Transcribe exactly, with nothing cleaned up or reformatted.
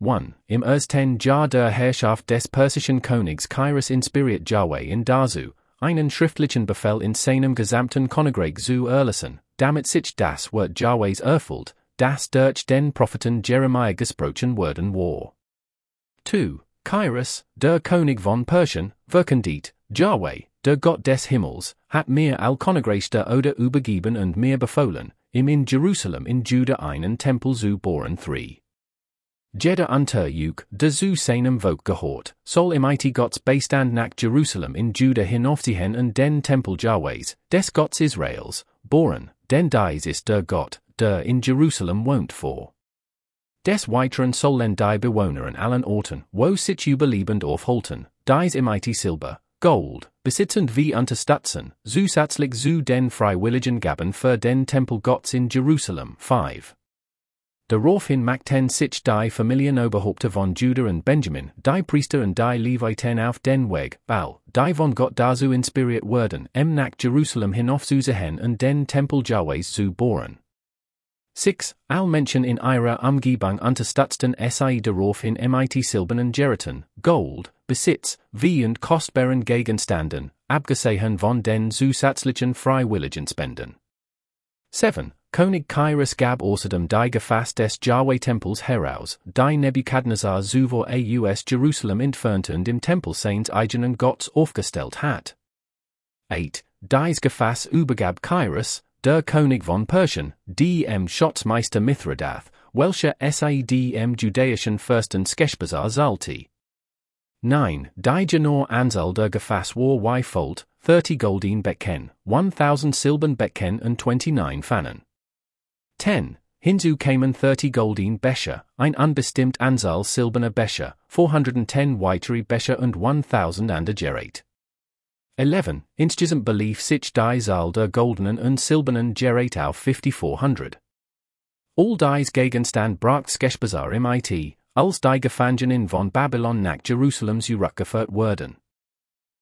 one. Im ersten Jahr der Herrschaft des persischen Königs Cyrus inspiriert Yahweh in dazu, einen schriftlichen Befehl in seinem gesamten Königreich zu erlassen, damit sich das Wort Yahwehs erfüllt, das durch den Propheten Jeremiah gesprochen worden war. two. Cyrus, der König von Persien, verkündet, Yahweh, der Gott des Himmels, hat mir al Königreich der Oder übergeben und mir befohlen, ihm in Jerusalem in Juda einen Tempel zu bauen. three. Jeder Unterjuk, der zu seinem Volk gehört, soll im it Gottes Beistand nach Jerusalem in Juda hinaufziehen und den Tempel Yahwehs, des Gottes Israels, bauen, denn dies ist der Gott, der in Jerusalem wohnt vor. Des Weiteren sollen die Bewohner an allen Orten, wo sich überlebend aufhalten, dies im it Silber, Gold, besitzend wie unterstützen, zusätzlich zu den freiwilligen Gaben für den Tempel Gottes in Jerusalem. five. Daraufhin machten sich die Familienoberhaupter von Juda und Benjamin, die Priester und die Leviten auf den Weg, all, die von Gott dazu inspiriert wurden, em nach Jerusalem hinaufzuziehen und den Tempel Yahwehs zu bauen. six. All Menschen in ihrer Umgebung unterstützten sie daraufhin mit silbernen Geraten, Gold, Besitz, wie und kostbaren Gegenständen, abgesehen von den zusätzlichen freiwilligen Spenden. seven. König Cyrus gab außerdem die Gefäß des Yahweh-Tempels heraus, die Nebukadnezar zuvor aus Jerusalem entfernt und im Tempel seines eigenen Gottes aufgestellt hat. eight. Dies Gefäß übergab Cyrus, der König von Persien, dem Schatzmeister Mithridath, welcher es dem judäischen Fürsten Scheshbazzar sollte. nine. Die genaue Anzahl der Gefäß war wie folgt: thirty golden Becken, one thousand silbern Becken und twenty-nine Pfannen. ten. Hinzu kamen thirty golden Becher, ein unbestimmt Anzahl silberner Becher, four hundred ten weitere Becher und one thousand andere Gerät. eleven. Insgesamt belief sich die Zahl der goldenen und silbernen Gerät auf fifty-four hundred. All dies Gegenstand bracht Scheshbazzar im it, als die Gefangenen von Babylon nach Jerusalem zurückgeführt wurden.